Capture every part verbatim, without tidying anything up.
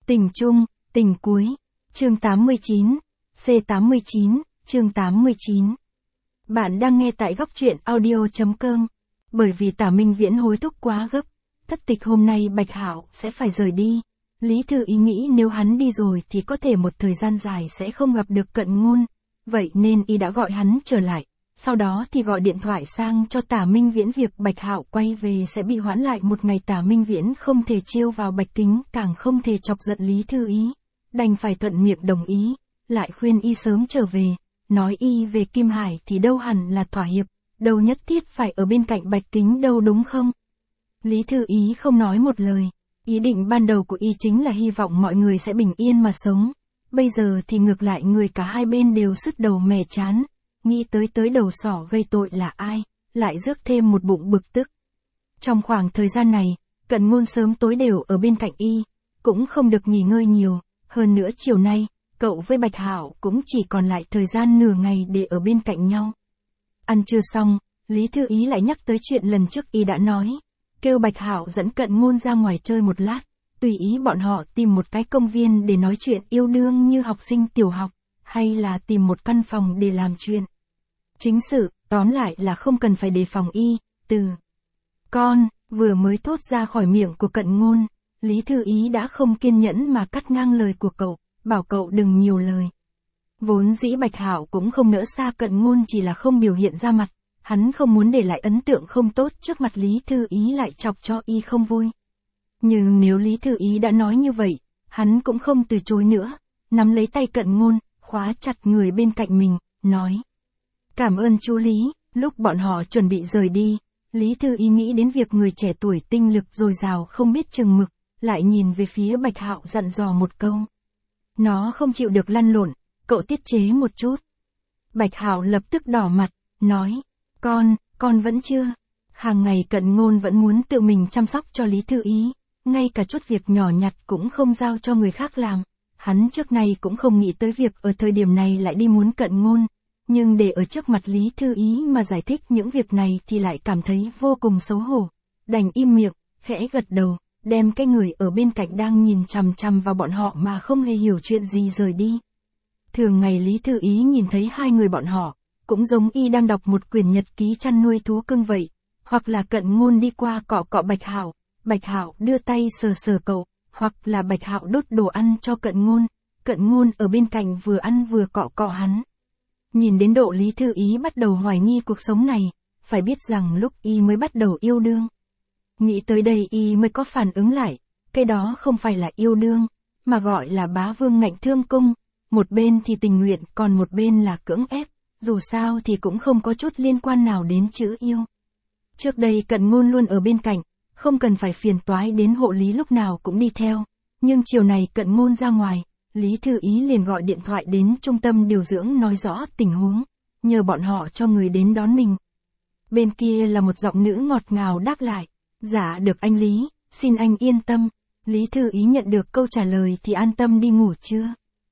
Tình chung, tình cuối. Chương tám mươi chín. C tám mươi chín, chương tám mươi chín. Bạn đang nghe tại góc truyện audio.com. Bởi vì Tả Minh Viễn hối thúc quá gấp, thất tịch hôm nay Bạch Hạo sẽ phải rời đi. Lý Thư Ý nghĩ nếu hắn đi rồi thì có thể một thời gian dài sẽ không gặp được Cận Ngôn. Vậy nên y đã gọi hắn trở lại. Sau đó thì gọi điện thoại sang cho Tả Minh Viễn việc Bạch Hạo quay về sẽ bị hoãn lại một ngày. Tả Minh Viễn không thể trêu vào Bạch Kính, càng không thể chọc giận Lý Thư Ý. Đành phải thuận miệng đồng ý, lại khuyên y sớm trở về. Nói y về Kim Hải thì đâu hẳn là thỏa hiệp, đâu nhất thiết phải ở bên cạnh Bạch Kính đâu đúng không? Lý Thư Ý không nói một lời. Ý định ban đầu của y chính là hy vọng mọi người sẽ bình yên mà sống. Bây giờ thì ngược lại người cả hai bên đều sứt đầu mẻ chán. Nghĩ tới tới đầu sỏ gây tội là ai, lại rước thêm một bụng bực tức. Trong khoảng thời gian này, Cận Ngôn sớm tối đều ở bên cạnh y, cũng không được nghỉ ngơi nhiều. Hơn nữa chiều nay, cậu với Bạch Hạo cũng chỉ còn lại thời gian nửa ngày để ở bên cạnh nhau. Ăn trưa xong, Lý Thư Ý lại nhắc tới chuyện lần trước y đã nói. Kêu Bạch Hạo dẫn Cận Ngôn ra ngoài chơi một lát, tùy ý bọn họ tìm một cái công viên để nói chuyện yêu đương như học sinh tiểu học, hay là tìm một căn phòng để làm chuyện chính sự, tóm lại là không cần phải đề phòng y. Từ con vừa mới thốt ra khỏi miệng của Cận Ngôn, Lý Thư Ý đã không kiên nhẫn mà cắt ngang lời của cậu, bảo cậu đừng nhiều lời. Vốn dĩ Bạch Hạo cũng không nỡ xa Cận Ngôn, chỉ là không biểu hiện ra mặt, hắn không muốn để lại ấn tượng không tốt trước mặt Lý Thư Ý lại chọc cho y không vui. Nhưng nếu Lý Thư Ý đã nói như vậy, hắn cũng không từ chối nữa, nắm lấy tay Cận Ngôn, khóa chặt người bên cạnh mình, nói: "Cảm ơn chú Lý." Lúc bọn họ chuẩn bị rời đi, Lý Thư Ý nghĩ đến việc người trẻ tuổi tinh lực dồi dào không biết chừng mực, lại nhìn về phía Bạch Hạo dặn dò một câu: "Nó không chịu được lăn lộn, cậu tiết chế một chút." Bạch Hạo lập tức đỏ mặt, nói: Con, con vẫn chưa. Hàng ngày Cận Ngôn vẫn muốn tự mình chăm sóc cho Lý Thư Ý, ngay cả chút việc nhỏ nhặt cũng không giao cho người khác làm. Hắn trước nay cũng không nghĩ tới việc ở thời điểm này lại đi muốn Cận Ngôn, nhưng để ở trước mặt Lý Thư Ý mà giải thích những việc này thì lại cảm thấy vô cùng xấu hổ. Đành im miệng, khẽ gật đầu, đem cái người ở bên cạnh đang nhìn chằm chằm vào bọn họ mà không hề hiểu chuyện gì rời đi. Thường ngày Lý Thư Ý nhìn thấy hai người bọn họ, cũng giống y đang đọc một quyển nhật ký chăn nuôi thú cưng vậy, hoặc là Cận Ngôn đi qua cọ cọ Bạch Hạo, Bạch Hạo đưa tay sờ sờ cậu, hoặc là Bạch Hạo đút đồ ăn cho Cận Ngôn, Cận Ngôn ở bên cạnh vừa ăn vừa cọ cọ hắn. Nhìn đến độ Lý Thư Ý bắt đầu hoài nghi cuộc sống này, phải biết rằng lúc y mới bắt đầu yêu đương. Nghĩ tới đây y mới có phản ứng lại, cái đó không phải là yêu đương, mà gọi là bá vương ngạnh thương cung, một bên thì tình nguyện còn một bên là cưỡng ép. Dù sao thì cũng không có chút liên quan nào đến chữ yêu. Trước đây Cận Ngôn luôn ở bên cạnh, không cần phải phiền toái đến hộ lý lúc nào cũng đi theo. Nhưng chiều này Cận Ngôn ra ngoài, Lý Thư Ý liền gọi điện thoại đến trung tâm điều dưỡng nói rõ tình huống, nhờ bọn họ cho người đến đón mình. Bên kia là một giọng nữ ngọt ngào đáp lại: "Dạ được anh Lý, xin anh yên tâm." Lý Thư Ý nhận được câu trả lời thì an tâm đi ngủ chưa.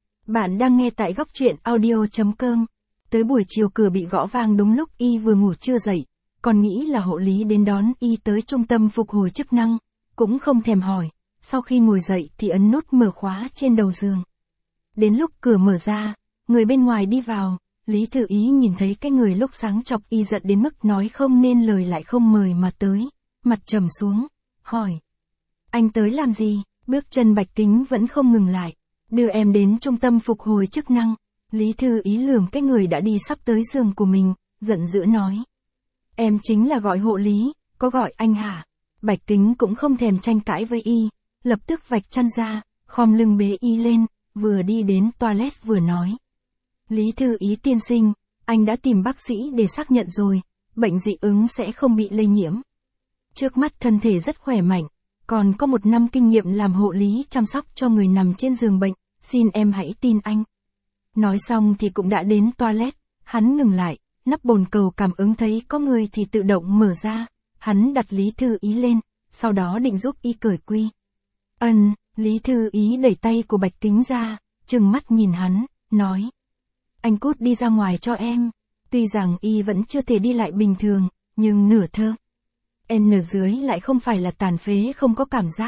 Bạn đang nghe tại góc truyện audio.com. Tới buổi chiều cửa bị gõ vang đúng lúc y vừa ngủ chưa dậy, còn nghĩ là hộ lý đến đón y tới trung tâm phục hồi chức năng, cũng không thèm hỏi, sau khi ngồi dậy thì ấn nút mở khóa trên đầu giường. Đến lúc cửa mở ra, người bên ngoài đi vào, Lý Thư Ý nhìn thấy cái người lúc sáng chọc y giận đến mức nói không nên lời lại không mời mà tới, mặt trầm xuống, hỏi: "Anh tới làm gì?" Bước chân Bạch Kính vẫn không ngừng lại: "Đưa em đến trung tâm phục hồi chức năng." Lý Thư Ý lườm cái người đã đi sắp tới giường của mình, giận dữ nói: "Em chính là gọi hộ lý, có gọi anh hả?" Bạch Kính cũng không thèm tranh cãi với y, lập tức vạch chăn ra, khom lưng bế y lên, vừa đi đến toilet vừa nói: "Lý Thư Ý tiên sinh, anh đã tìm bác sĩ để xác nhận rồi, bệnh dị ứng sẽ không bị lây nhiễm. Trước mắt thân thể rất khỏe mạnh, còn có một năm kinh nghiệm làm hộ lý chăm sóc cho người nằm trên giường bệnh, xin em hãy tin anh." Nói xong thì cũng đã đến toilet, hắn ngừng lại, nắp bồn cầu cảm ứng thấy có người thì tự động mở ra, hắn đặt Lý Thư Ý lên, sau đó định giúp y cởi quy. Ân, Lý Thư Ý đẩy tay của Bạch Kính ra, trừng mắt nhìn hắn, nói: "Anh cút đi ra ngoài cho em." Tuy rằng y vẫn chưa thể đi lại bình thường, nhưng nửa thơ N dưới lại không phải là tàn phế không có cảm giác,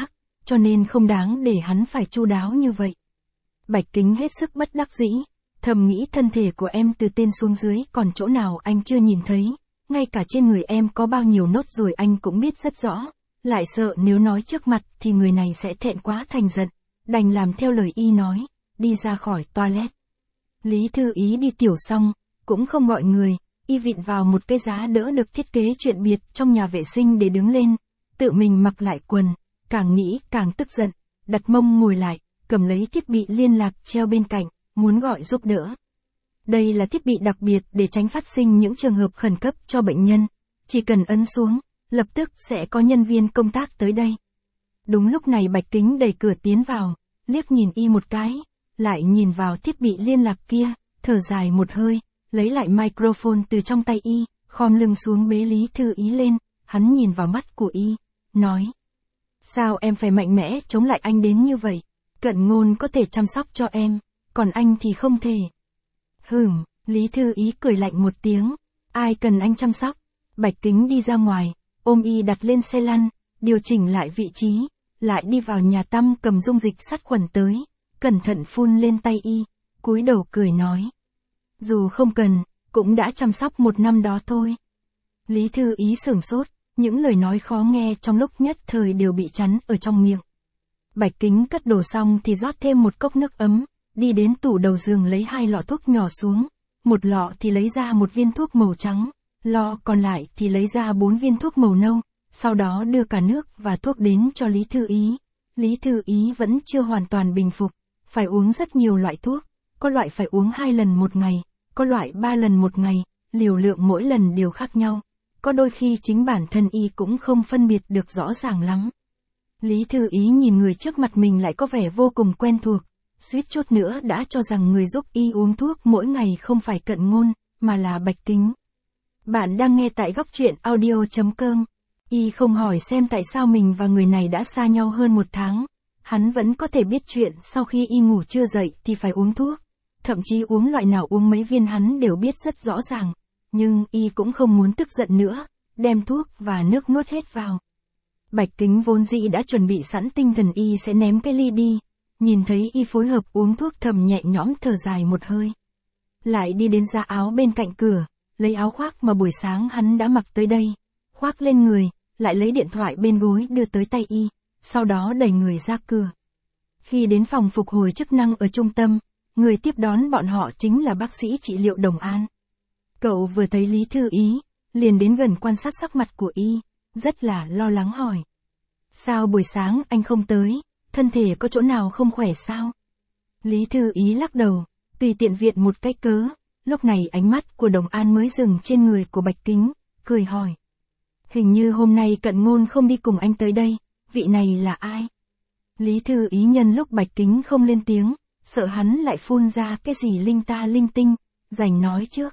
cho nên không đáng để hắn phải chu đáo như vậy. Bạch Kính hết sức bất đắc dĩ, thầm nghĩ thân thể của em từ tên xuống dưới còn chỗ nào anh chưa nhìn thấy, ngay cả trên người em có bao nhiêu nốt ruồi anh cũng biết rất rõ, lại sợ nếu nói trước mặt thì người này sẽ thẹn quá thành giận, đành làm theo lời y nói, đi ra khỏi toilet. Lý Thư Ý đi tiểu xong, cũng không gọi người, y vịn vào một cái giá đỡ được thiết kế chuyện biệt trong nhà vệ sinh để đứng lên, tự mình mặc lại quần, càng nghĩ càng tức giận, đặt mông ngồi lại, cầm lấy thiết bị liên lạc treo bên cạnh, muốn gọi giúp đỡ. Đây là thiết bị đặc biệt để tránh phát sinh những trường hợp khẩn cấp cho bệnh nhân, chỉ cần ấn xuống, lập tức sẽ có nhân viên công tác tới đây. Đúng lúc này Bạch Kính đẩy cửa tiến vào, liếc nhìn y một cái, lại nhìn vào thiết bị liên lạc kia, thở dài một hơi, lấy lại microphone từ trong tay y, khom lưng xuống bế Lý Thư Ý lên, hắn nhìn vào mắt của y, nói. Sao em phải mạnh mẽ chống lại anh đến như vậy? Cận Ngôn có thể chăm sóc cho em, còn anh thì không thể. Hừm, Lý Thư Ý cười lạnh một tiếng, ai cần anh chăm sóc? Bạch Kính đi ra ngoài, ôm y đặt lên xe lăn, điều chỉnh lại vị trí, lại đi vào nhà tắm cầm dung dịch sát khuẩn tới, cẩn thận phun lên tay y, cúi đầu cười nói. Dù không cần, cũng đã chăm sóc một năm đó thôi. Lý Thư Ý sửng sốt, những lời nói khó nghe trong lúc nhất thời đều bị chắn ở trong miệng. Bạch Kính cất đồ xong thì rót thêm một cốc nước ấm, đi đến tủ đầu giường lấy hai lọ thuốc nhỏ xuống, một lọ thì lấy ra một viên thuốc màu trắng, lọ còn lại thì lấy ra bốn viên thuốc màu nâu, sau đó đưa cả nước và thuốc đến cho Lý Thư Ý. Lý Thư Ý vẫn chưa hoàn toàn bình phục, phải uống rất nhiều loại thuốc, có loại phải uống hai lần một ngày, có loại ba lần một ngày, liều lượng mỗi lần đều khác nhau, có đôi khi chính bản thân y cũng không phân biệt được rõ ràng lắm. Lý Thư Ý nhìn người trước mặt mình lại có vẻ vô cùng quen thuộc, suýt chút nữa đã cho rằng người giúp y uống thuốc mỗi ngày không phải Cận Ngôn, mà là Bạch Kính. Bạn đang nghe tại góc truyện audio chấm com. Y không hỏi xem tại sao mình và người này đã xa nhau hơn một tháng. Hắn vẫn có thể biết chuyện sau khi y ngủ chưa dậy thì phải uống thuốc. Thậm chí uống loại nào uống mấy viên hắn đều biết rất rõ ràng. Nhưng y cũng không muốn tức giận nữa, đem thuốc và nước nuốt hết vào. Bạch Kính vốn dĩ đã chuẩn bị sẵn tinh thần y sẽ ném cái ly đi. Nhìn thấy y phối hợp uống thuốc thầm nhẹ nhõm thở dài một hơi. Lại đi đến giá áo bên cạnh cửa, lấy áo khoác mà buổi sáng hắn đã mặc tới đây, khoác lên người, lại lấy điện thoại bên gối đưa tới tay y, sau đó đẩy người ra cửa. Khi đến phòng phục hồi chức năng ở trung tâm, người tiếp đón bọn họ chính là bác sĩ trị liệu Đồng An. Cậu vừa thấy Lý Thư Ý, liền đến gần quan sát sắc mặt của y, rất là lo lắng hỏi. Sao buổi sáng anh không tới, thân thể có chỗ nào không khỏe sao? Lý Thư Ý lắc đầu, tùy tiện viện một cái cớ, lúc này ánh mắt của Đồng An mới dừng trên người của Bạch Kính, cười hỏi. Hình như hôm nay Cận Ngôn không đi cùng anh tới đây, vị này là ai? Lý Thư Ý nhân lúc Bạch Kính không lên tiếng, sợ hắn lại phun ra cái gì linh ta linh tinh, rành nói trước.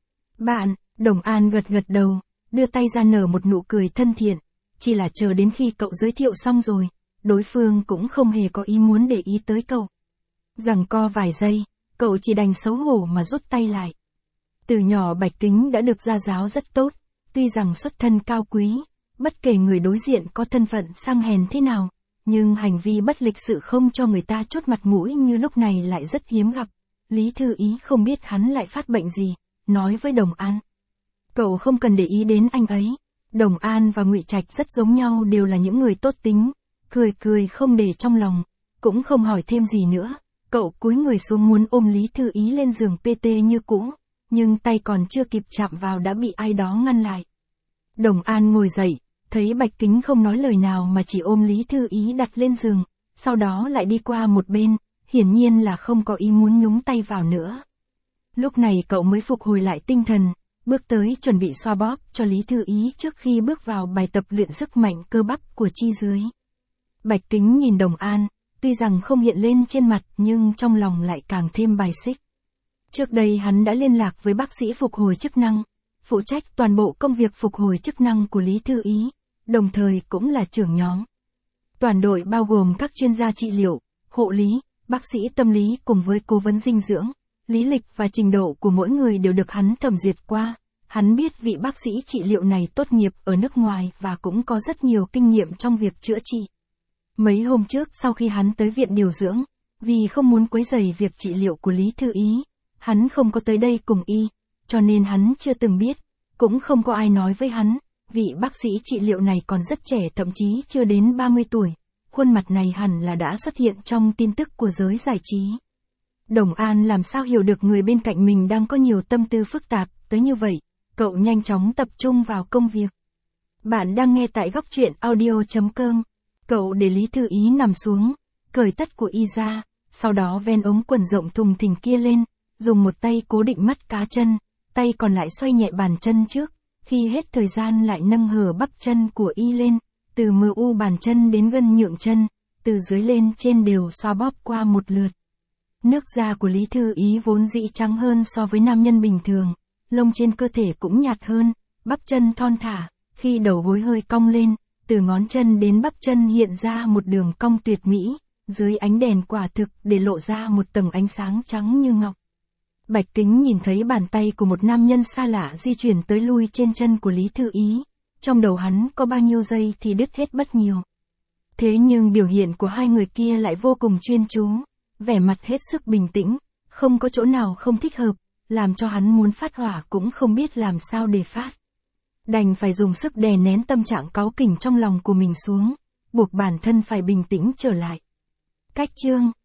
Bạn, Đồng An gật gật đầu, đưa tay ra nở một nụ cười thân thiện, chỉ là chờ đến khi cậu giới thiệu xong rồi, đối phương cũng không hề có ý muốn để ý tới cậu. Giằng co vài giây, cậu chỉ đành xấu hổ mà rút tay lại. Từ nhỏ Bạch Kính đã được gia giáo rất tốt, tuy rằng xuất thân cao quý, bất kể người đối diện có thân phận sang hèn thế nào, nhưng hành vi bất lịch sự không cho người ta chốt mặt mũi như lúc này lại rất hiếm gặp. Lý Thư Ý không biết hắn lại phát bệnh gì, nói với Đồng An. Cậu không cần để ý đến anh ấy. Đồng An và Ngụy Trạch rất giống nhau, đều là những người tốt tính, cười cười không để trong lòng, cũng không hỏi thêm gì nữa. Cậu cúi người xuống muốn ôm Lý Thư Ý lên giường pê tê như cũ, nhưng tay còn chưa kịp chạm vào đã bị ai đó ngăn lại. Đồng An ngồi dậy, thấy Bạch Kính không nói lời nào mà chỉ ôm Lý Thư Ý đặt lên giường, sau đó lại đi qua một bên, hiển nhiên là không có ý muốn nhúng tay vào nữa. Lúc này cậu mới phục hồi lại tinh thần, bước tới chuẩn bị xoa bóp cho Lý Thư Ý trước khi bước vào bài tập luyện sức mạnh cơ bắp của chi dưới. Bạch Kính nhìn Đồng An, tuy rằng không hiện lên trên mặt nhưng trong lòng lại càng thêm bài xích. Trước đây hắn đã liên lạc với bác sĩ phục hồi chức năng, phụ trách toàn bộ công việc phục hồi chức năng của Lý Thư Ý, đồng thời cũng là trưởng nhóm. Toàn đội bao gồm các chuyên gia trị liệu, hộ lý, bác sĩ tâm lý cùng với cố vấn dinh dưỡng, lý lịch và trình độ của mỗi người đều được hắn thẩm duyệt qua. Hắn biết vị bác sĩ trị liệu này tốt nghiệp ở nước ngoài và cũng có rất nhiều kinh nghiệm trong việc chữa trị. Mấy hôm trước sau khi hắn tới viện điều dưỡng, vì không muốn quấy rầy việc trị liệu của Lý Thư Ý, hắn không có tới đây cùng y, cho nên hắn chưa từng biết, cũng không có ai nói với hắn, vị bác sĩ trị liệu này còn rất trẻ, thậm chí chưa đến ba mươi tuổi, khuôn mặt này hẳn là đã xuất hiện trong tin tức của giới giải trí. Đồng An làm sao hiểu được người bên cạnh mình đang có nhiều tâm tư phức tạp tới như vậy, cậu nhanh chóng tập trung vào công việc. Bạn đang nghe tại góc truyện audio chấm com. Cậu để Lý Thư Ý nằm xuống, cởi tất của y ra, sau đó ven ống quần rộng thùng thình kia lên, dùng một tay cố định mắt cá chân, tay còn lại xoay nhẹ bàn chân trước, khi hết thời gian lại nâng hở bắp chân của y lên, từ mờ u bàn chân đến gân nhượng chân, từ dưới lên trên đều xoa bóp qua một lượt. Nước da của Lý Thư Ý vốn dĩ trắng hơn so với nam nhân bình thường, lông trên cơ thể cũng nhạt hơn, bắp chân thon thả, khi đầu gối hơi cong lên, từ ngón chân đến bắp chân hiện ra một đường cong tuyệt mỹ, dưới ánh đèn quả thực để lộ ra một tầng ánh sáng trắng như ngọc. Bạch Kính nhìn thấy bàn tay của một nam nhân xa lạ di chuyển tới lui trên chân của Lý Thư Ý, trong đầu hắn có bao nhiêu giây thì đứt hết bất nhiều. Thế nhưng biểu hiện của hai người kia lại vô cùng chuyên chú, vẻ mặt hết sức bình tĩnh, không có chỗ nào không thích hợp, làm cho hắn muốn phát hỏa cũng không biết làm sao để phát. Đành phải dùng sức đè nén tâm trạng cáu kỉnh trong lòng của mình xuống, buộc bản thân phải bình tĩnh trở lại. Cách chương